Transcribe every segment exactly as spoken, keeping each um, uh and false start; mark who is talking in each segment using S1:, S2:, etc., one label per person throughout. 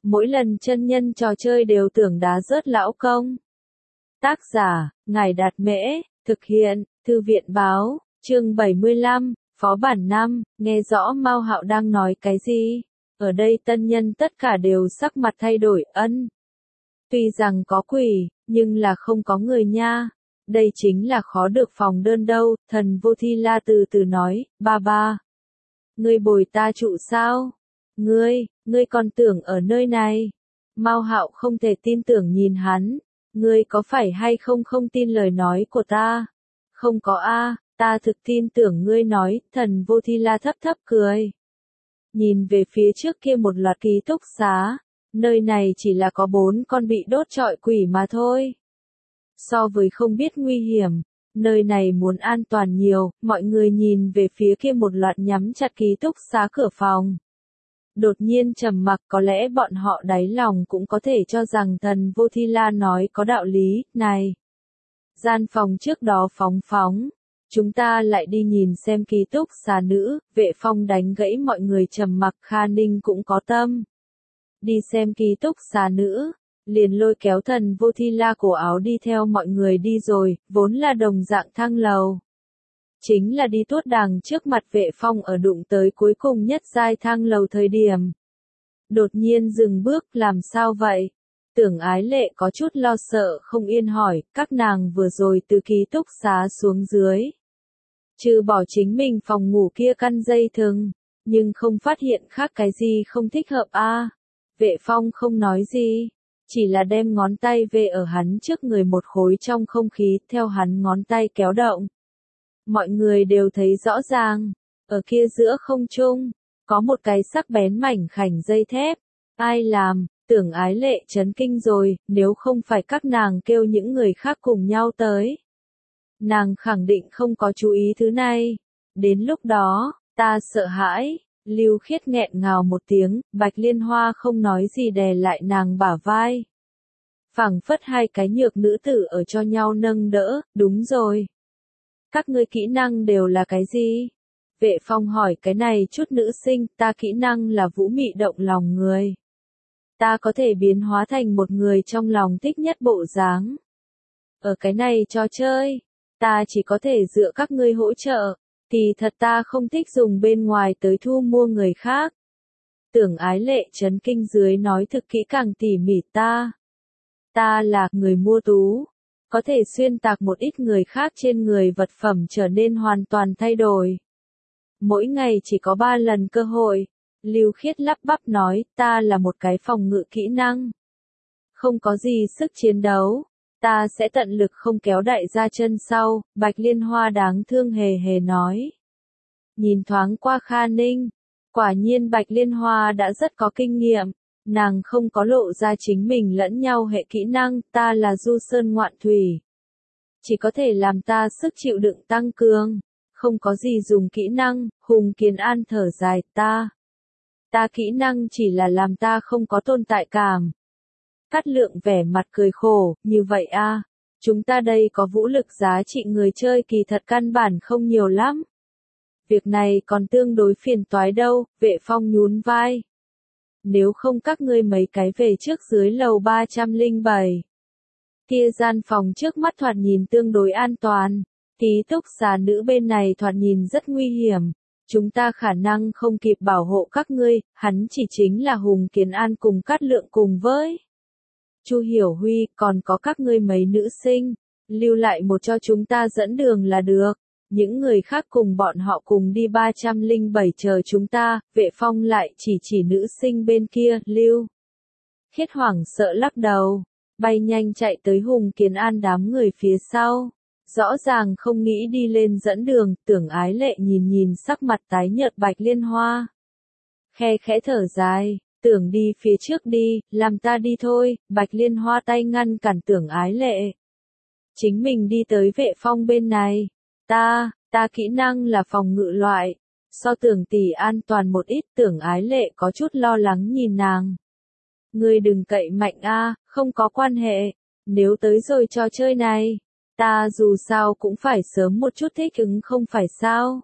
S1: mỗi lần chân nhân trò chơi đều tưởng đá rớt lão công. Tác giả, Ngài Đạt Mễ, thực hiện, Thư viện Báo, chương bảy mươi lăm, Phó bản năm, nghe rõ Mao Hạo đang nói cái gì? Ở đây tân nhân tất cả đều sắc mặt thay đổi, ân. Tuy rằng có quỷ, nhưng là không có người nha. Đây chính là khó được phòng đơn đâu, thần Vô Thi La từ từ nói, ba ba. Ngươi bồi ta trụ sao? Ngươi, ngươi còn tưởng ở nơi này. Mao Hạo không thể tin tưởng nhìn hắn. Ngươi có phải hay không không tin lời nói của ta? Không có a, ta thực tin tưởng ngươi nói, thần Vô Thi La thấp thấp cười. Nhìn về phía trước kia một loạt ký túc xá, nơi này chỉ là có bốn con bị đốt trọi quỷ mà thôi. So với không biết nguy hiểm, nơi này muốn an toàn nhiều, mọi người nhìn về phía kia một loạt nhắm chặt ký túc xá cửa phòng. Đột nhiên trầm mặc, có lẽ bọn họ đáy lòng cũng có thể cho rằng thần Vô Thi La nói có đạo lý, này. Gian phòng trước đó phóng phóng, chúng ta lại đi nhìn xem ký túc xá nữ, Vệ Phong đánh gãy mọi người trầm mặc, Kha Ninh cũng có tâm. Đi xem ký túc xá nữ, liền lôi kéo thần Vô Thi La cổ áo đi theo mọi người đi rồi, vốn là đồng dạng thang lầu. Chính là đi tuốt đàng trước mặt Vệ Phong ở đụng tới cuối cùng nhất giai thang lầu thời điểm. Đột nhiên dừng bước, làm sao vậy? Tưởng Ái Lệ có chút lo sợ không yên hỏi, các nàng vừa rồi từ ký túc xá xuống dưới. Trừ bỏ chính mình phòng ngủ kia căn dây thừng, nhưng không phát hiện khác cái gì không thích hợp a. À, Vệ Phong không nói gì, chỉ là đem ngón tay về ở hắn trước người một khối trong không khí, theo hắn ngón tay kéo động. Mọi người đều thấy rõ ràng, ở kia giữa không trung, có một cái sắc bén mảnh khảnh dây thép. Ai làm? Tưởng Ái Lệ chấn kinh rồi, nếu không phải các nàng kêu những người khác cùng nhau tới. Nàng khẳng định không có chú ý thứ này. Đến lúc đó, ta sợ hãi. Lưu Khiết nghẹn ngào một tiếng, Bạch Liên Hoa không nói gì đè lại nàng bả vai. Phảng phất hai cái nhược nữ tử ở cho nhau nâng đỡ, đúng rồi. Các ngươi kỹ năng đều là cái gì? Vệ Phong hỏi cái này chút nữ sinh, ta kỹ năng là vũ mị động lòng người. Ta có thể biến hóa thành một người trong lòng thích nhất bộ dáng. Ở cái này trò chơi, ta chỉ có thể dựa các ngươi hỗ trợ, thì thật ta không thích dùng bên ngoài tới thu mua người khác. Tưởng Ái Lệ chấn kinh dưới nói thực kỹ càng tỉ mỉ ta. Ta là người mua tú, có thể xuyên tạc một ít người khác trên người vật phẩm trở nên hoàn toàn thay đổi. Mỗi ngày chỉ có ba lần cơ hội. Lưu Khiết lắp bắp nói, ta là một cái phòng ngự kỹ năng. Không có gì sức chiến đấu. Ta sẽ tận lực không kéo đại gia chân sau, Bạch Liên Hoa đáng thương hề hề nói. Nhìn thoáng qua Kha Ninh. Quả nhiên Bạch Liên Hoa đã rất có kinh nghiệm. Nàng không có lộ ra chính mình lẫn nhau hệ kỹ năng, ta là du sơn ngoạn thủy. Chỉ có thể làm ta sức chịu đựng tăng cường. Không có gì dùng kỹ năng, Hùng Kiến An thở dài, ta. Ta kỹ năng chỉ là làm ta không có tồn tại cảm. Cát Lượng vẻ mặt cười khổ, như vậy a, à, chúng ta đây có vũ lực giá trị người chơi kỳ thật căn bản không nhiều lắm. Việc này còn tương đối phiền toái đâu, Vệ Phong nhún vai. Nếu không các ngươi mấy cái về trước dưới lầu ba trăm lẻ bảy. Kia gian phòng trước mắt thoạt nhìn tương đối an toàn, ký túc xá nữ bên này thoạt nhìn rất nguy hiểm. Chúng ta khả năng không kịp bảo hộ các ngươi, hắn chỉ chính là Hùng Kiến An cùng Cát Lượng cùng với Chu Hiểu Huy, còn có các ngươi mấy nữ sinh, lưu lại một cho chúng ta dẫn đường là được. Những người khác cùng bọn họ cùng đi ba trăm lẻ bảy chờ chúng ta, Vệ Phong lại chỉ chỉ nữ sinh bên kia, Lưu Khiết hoảng sợ lắc đầu, bay nhanh chạy tới Hùng Kiến An đám người phía sau. Rõ ràng không nghĩ đi lên dẫn đường, Tưởng Ái Lệ nhìn nhìn sắc mặt tái nhợt Bạch Liên Hoa. Khe khẽ thở dài, tưởng đi phía trước đi, làm ta đi thôi, Bạch Liên Hoa tay ngăn cản Tưởng Ái Lệ. Chính mình đi tới Vệ Phong bên này, ta, ta kỹ năng là phòng ngự loại, so Tưởng tỷ an toàn một ít. Tưởng Ái Lệ có chút lo lắng nhìn nàng. Ngươi đừng cậy mạnh a, không có quan hệ, nếu tới rồi trò chơi này. Ta dù sao cũng phải sớm một chút thích ứng không phải sao.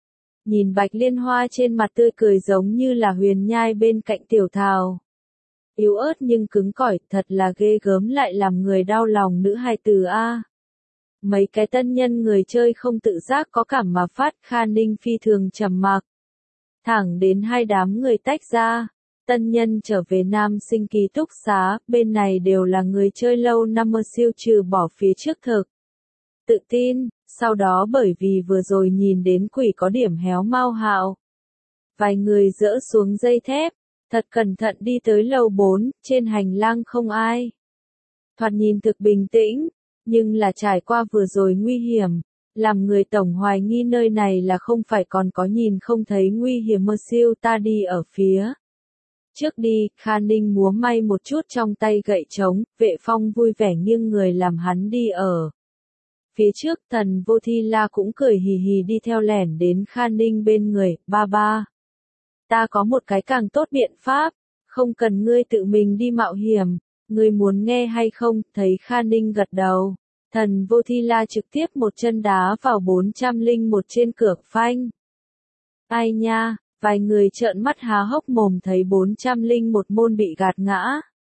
S1: Nhìn Bạch Liên Hoa trên mặt tươi cười giống như là huyền nhai bên cạnh tiểu thảo. yếu ớt nhưng cứng cỏi, thật là ghê gớm, lại làm người đau lòng nữ hài tử a. Mấy cái tân nhân người chơi không tự giác có cảm mà phát, Kha Ninh phi thường trầm mặc. Thẳng đến hai đám người tách ra, tân nhân trở về nam sinh ký túc xá, bên này đều là người chơi lâu năm mơ siêu trừ bỏ phía trước thực. Tự tin, sau đó bởi vì vừa rồi nhìn đến quỷ có điểm héo Mao Hạo. Vài người dỡ xuống dây thép, thật cẩn thận đi tới lầu bốn, trên hành lang không ai. Thoạt nhìn thực bình tĩnh, nhưng là trải qua vừa rồi nguy hiểm, làm người tổng hoài nghi nơi này là không phải còn có nhìn không thấy nguy hiểm mơ siêu ta đi ở phía. Trước đi, Kha Ninh múa may một chút trong tay gậy trống, Vệ Phong vui vẻ nghiêng người làm hắn đi ở. Phía trước Thần Vô Thi La cũng cười hì hì đi theo lẻn đến Kha Ninh bên người, ba ba. Ta có một cái càng tốt biện pháp, không cần ngươi tự mình đi mạo hiểm, ngươi muốn nghe hay không, thấy Kha Ninh gật đầu. Thần Vô Thi La trực tiếp một chân đá vào bốn trăm lẻ một trên cửa phanh. Ai nha, vài người trợn mắt há hốc mồm thấy bốn trăm lẻ một môn bị gạt ngã.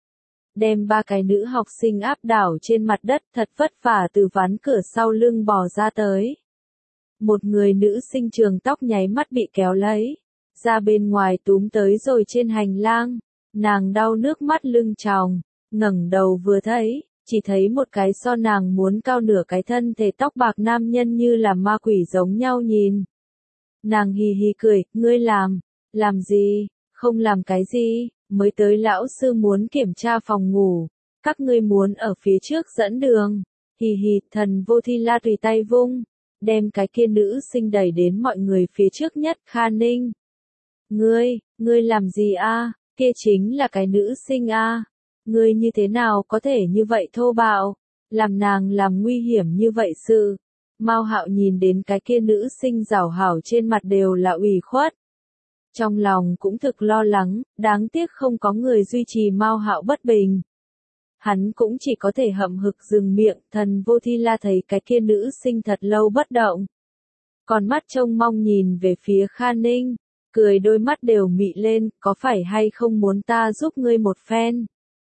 S1: Đem ba cái nữ học sinh áp đảo trên mặt đất thật vất vả từ ván cửa sau lưng bò ra tới. Một người nữ sinh trường tóc nháy mắt bị kéo lấy, ra bên ngoài túm tới rồi trên hành lang, nàng đau nước mắt lưng tròng, ngẩng đầu vừa thấy, chỉ thấy một cái so nàng muốn cao nửa cái thân thể tóc bạc nam nhân như là ma quỷ giống nhau nhìn. Nàng hì hì cười, ngươi làm, làm gì, không làm cái gì, mới tới lão sư muốn kiểm tra phòng ngủ, các ngươi muốn ở phía trước dẫn đường, hì hì, Thần Vô Thi La tùy tay vung, đem cái kia nữ sinh đẩy đến mọi người phía trước nhất, Kha Ninh. Ngươi, ngươi làm gì a? Kia chính là cái nữ sinh a. Ngươi như thế nào có thể như vậy thô bạo, làm nàng làm nguy hiểm như vậy sự. Mao Hạo nhìn đến cái kia nữ sinh rảo hảo trên mặt đều là ủy khuất. Trong lòng cũng thực lo lắng, đáng tiếc không có người duy trì Mao Hạo bất bình. Hắn cũng chỉ có thể hậm hực dừng miệng, Thần Vô Thi La thấy cái kia nữ sinh thật lâu bất động. Còn mắt trông mong nhìn về phía Kha Ninh, cười đôi mắt đều mị lên, có phải hay không muốn ta giúp ngươi một phen?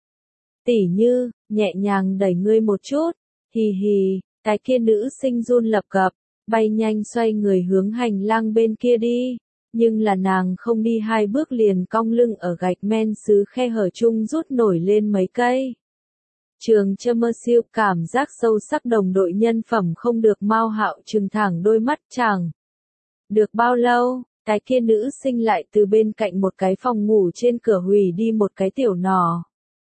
S1: Tỉ như, nhẹ nhàng đẩy ngươi một chút, hì hì, cái kia nữ sinh run lập cập, bay nhanh xoay người hướng hành lang bên kia đi, nhưng là nàng không đi hai bước liền cong lưng ở gạch men sứ khe hở chung rút nổi lên mấy cây. Trường Chơ Mơ Siêu cảm giác sâu sắc đồng đội nhân phẩm không được Mao Hạo trừng thẳng đôi mắt chẳng. Được bao lâu, cái kia nữ sinh lại từ bên cạnh một cái phòng ngủ trên cửa hủy đi một cái tiểu nỏ.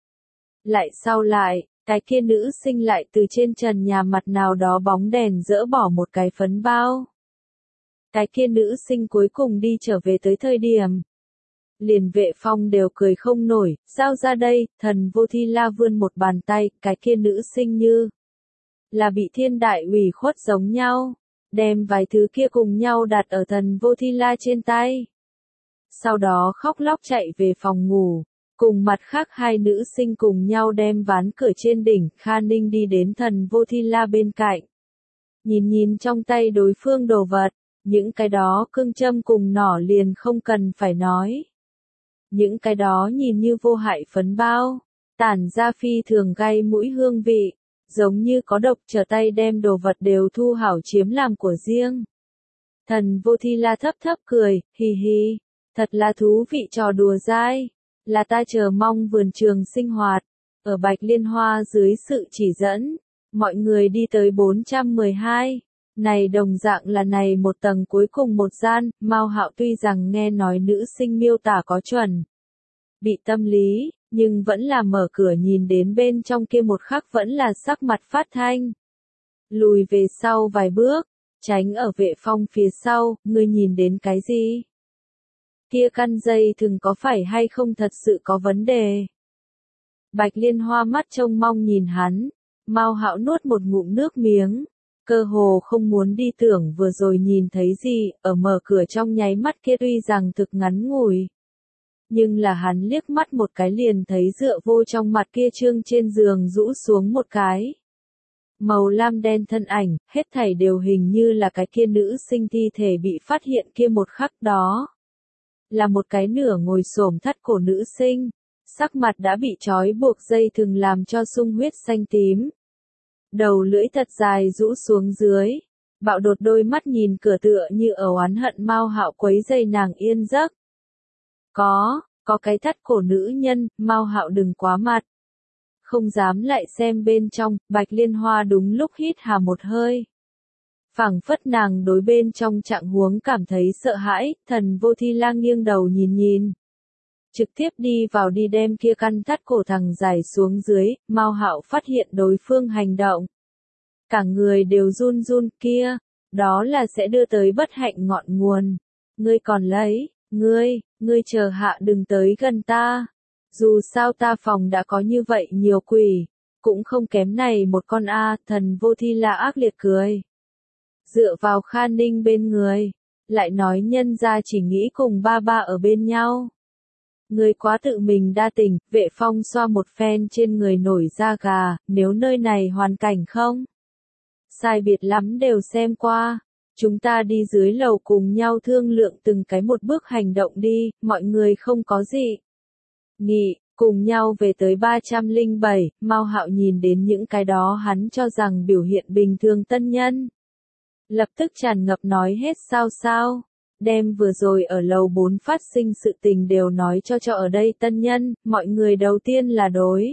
S1: Lại sau lại, cái kia nữ sinh lại từ trên trần nhà mặt nào đó bóng đèn dỡ bỏ một cái phấn bao. Cái kia nữ sinh cuối cùng đi trở về tới thời điểm. Liền Vệ Phong đều cười không nổi, giao ra đây, Thần Vô Thi La vươn một bàn tay, cái kia nữ sinh như là bị thiên đại ủy khuất giống nhau, đem vài thứ kia cùng nhau đặt ở Thần Vô Thi La trên tay. Sau đó khóc lóc chạy về phòng ngủ, cùng mặt khác hai nữ sinh cùng nhau đem ván cửa trên đỉnh, Kha Ninh đi đến Thần Vô Thi La bên cạnh. Nhìn nhìn trong tay đối phương đồ vật, những cái đó cương châm cùng nỏ liền không cần phải nói. Những cái đó nhìn như vô hại phấn bao, tản ra phi thường gây mũi hương vị, giống như có độc, trở tay đem đồ vật đều thu hảo chiếm làm của riêng. Thần Vô Thi La thấp thấp cười, hì hì, thật là thú vị trò đùa dai, là ta chờ mong vườn trường sinh hoạt. Ở Bạch Liên Hoa dưới sự chỉ dẫn, mọi người đi tới bốn trăm mười hai. Này đồng dạng là này một tầng cuối cùng một gian, Mao Hạo tuy rằng nghe nói nữ sinh miêu tả có chuẩn bị tâm lý, nhưng vẫn là mở cửa nhìn đến bên trong kia một khắc vẫn là sắc mặt phát thanh. Lùi về sau vài bước, tránh ở Vệ Phong phía sau, ngươi nhìn đến cái gì? Kia căn dây thừng có phải hay không thật sự có vấn đề? Bạch Liên Hoa mắt trông mong nhìn hắn, Mao Hạo nuốt một ngụm nước miếng. Cơ hồ không muốn đi tưởng vừa rồi nhìn thấy gì, ở mở cửa trong nháy mắt kia tuy rằng thực ngắn ngủi. Nhưng là hắn liếc mắt một cái liền thấy dựa vô trong mặt kia trương trên giường rũ xuống một cái. Màu lam đen thân ảnh, hết thảy đều hình như là cái kia nữ sinh thi thể bị phát hiện kia một khắc đó. Là một cái nửa ngồi xổm thắt cổ nữ sinh, Sắc mặt đã bị trói buộc dây thừng làm cho sung huyết xanh tím. Đầu lưỡi thật dài rũ xuống dưới. Bạo đột đôi mắt nhìn cửa tựa như ở oán hận Mao Hạo quấy dây nàng yên giấc. Có, có cái thắt cổ nữ nhân, Mao Hạo đừng quá mặt. Không dám lại xem bên trong, Bạch Liên Hoa đúng lúc hít hà một hơi. Phảng phất nàng đối bên trong trạng huống cảm thấy sợ hãi, Thần Vô Thi La nghiêng đầu nhìn nhìn. Trực tiếp đi vào đi đem kia căn thắt cổ thằng dài xuống dưới, Mao Hạo phát hiện đối phương hành động. Cả người đều run run kia, đó là sẽ đưa tới bất hạnh ngọn nguồn. Ngươi còn lấy, ngươi, ngươi chờ hạ đừng tới gần ta. Dù sao ta phòng đã có như vậy nhiều quỷ, cũng không kém này một con A, Thần Vô Thi La ác liệt cười. Dựa vào Kha Ninh bên người, lại nói nhân ra chỉ nghĩ cùng ba ba ở bên nhau. Người quá tự mình đa tình, Vệ Phong xoa một phen trên người nổi da gà, nếu nơi này hoàn cảnh không sai biệt lắm đều xem qua. Chúng ta đi dưới lầu cùng nhau thương lượng từng cái một bước hành động đi, mọi người không có gì nghị, cùng nhau về tới ba trăm lẻ bảy, Mao Hạo nhìn đến những cái đó hắn cho rằng biểu hiện bình thường tân nhân. Lập tức tràn ngập nói hết sao sao, đem vừa rồi ở lầu bốn phát sinh sự tình đều nói cho cho ở đây tân nhân, mọi người đầu tiên là đối.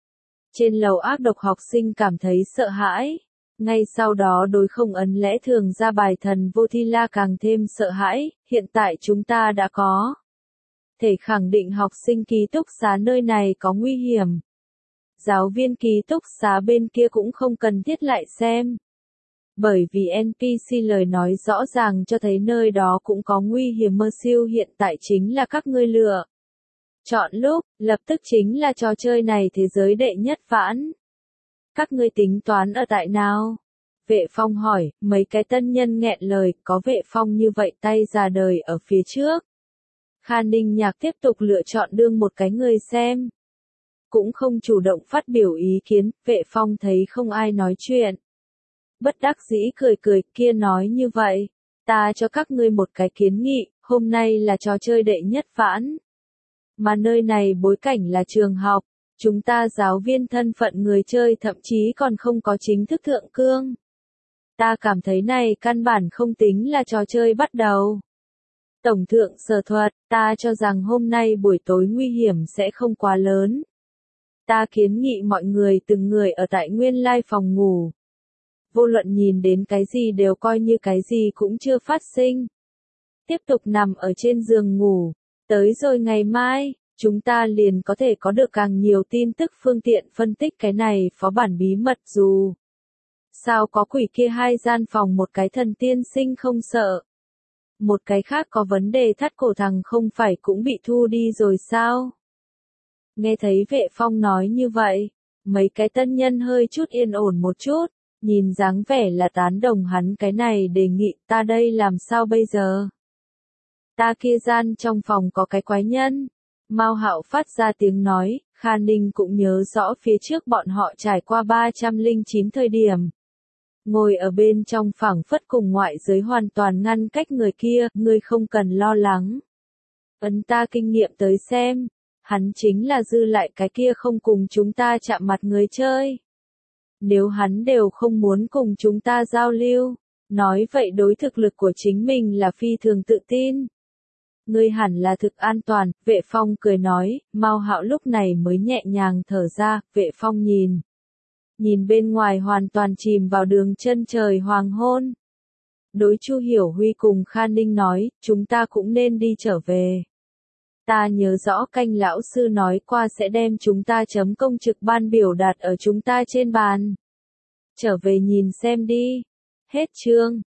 S1: Trên lầu ác độc học sinh cảm thấy sợ hãi. Ngay sau đó đối không ấn lẽ thường ra bài Thần Vô Thi La càng thêm sợ hãi, hiện tại chúng ta đã có thể khẳng định học sinh ký túc xá nơi này có nguy hiểm. Giáo viên ký túc xá bên kia cũng không cần thiết lại xem. Bởi vì en pê xê lời nói rõ ràng cho thấy nơi đó cũng có nguy hiểm mơ siêu hiện tại chính là các ngươi lựa. Chọn lúc, lập tức chính là trò chơi này thế giới đệ nhất vãn. Các ngươi tính toán ở tại nào? Vệ Phong hỏi, mấy cái tân nhân nghẹn lời, có Vệ Phong như vậy tay già đời ở phía trước. Kha Ninh Nhạc tiếp tục lựa chọn đương một cái người xem. Cũng không chủ động phát biểu ý kiến, Vệ Phong thấy không ai nói chuyện. Bất đắc dĩ cười cười kia nói như vậy, ta cho các ngươi một cái kiến nghị, hôm nay là trò chơi đệ nhất vãn. Mà nơi này bối cảnh là trường học. Chúng ta giáo viên thân phận người chơi thậm chí còn không có chính thức thượng cương. Ta cảm thấy này căn bản không tính là trò chơi bắt đầu. Tổng thượng sở thuật, ta cho rằng hôm nay buổi tối nguy hiểm sẽ không quá lớn. Ta kiến nghị mọi người từng người ở tại nguyên lai phòng ngủ. Vô luận nhìn đến cái gì đều coi như cái gì cũng chưa phát sinh. Tiếp tục nằm ở trên giường ngủ. Tới rồi ngày mai. Chúng ta liền có thể có được càng nhiều tin tức phương tiện phân tích cái này phó bản bí mật dù. Sao có quỷ kia hai gian phòng một cái thần tiên sinh không sợ. Một cái khác có vấn đề thắt cổ thằng không phải cũng bị thu đi rồi sao? Nghe thấy Vệ Phong nói như vậy, mấy cái tân nhân hơi chút yên ổn một chút, nhìn dáng vẻ là tán đồng hắn cái này đề nghị ta đây làm sao bây giờ? Ta kia gian trong phòng có cái quái nhân. Mao Hạo phát ra tiếng nói, Kha Ninh cũng nhớ rõ phía trước bọn họ trải qua ba trăm lẻ chín thời điểm. Ngồi ở bên trong phảng phất cùng ngoại giới hoàn toàn ngăn cách người kia, ngươi không cần lo lắng. Ấn ta kinh nghiệm tới xem, hắn chính là dư lại cái kia không cùng chúng ta chạm mặt người chơi. Nếu hắn đều không muốn cùng chúng ta giao lưu, nói vậy đối thực lực của chính mình là phi thường tự tin. Ngươi hẳn là thực an toàn, Vệ Phong cười nói, Mao Hạo lúc này mới nhẹ nhàng thở ra, Vệ Phong nhìn. Nhìn bên ngoài hoàn toàn chìm vào đường chân trời hoàng hôn. Đối Chu Hiểu Huy cùng Kha Ninh nói, chúng ta cũng nên đi trở về. Ta nhớ rõ canh lão sư nói qua sẽ đem chúng ta chấm công trực ban biểu đạt ở chúng ta trên bàn. Trở về nhìn xem đi. Hết chương.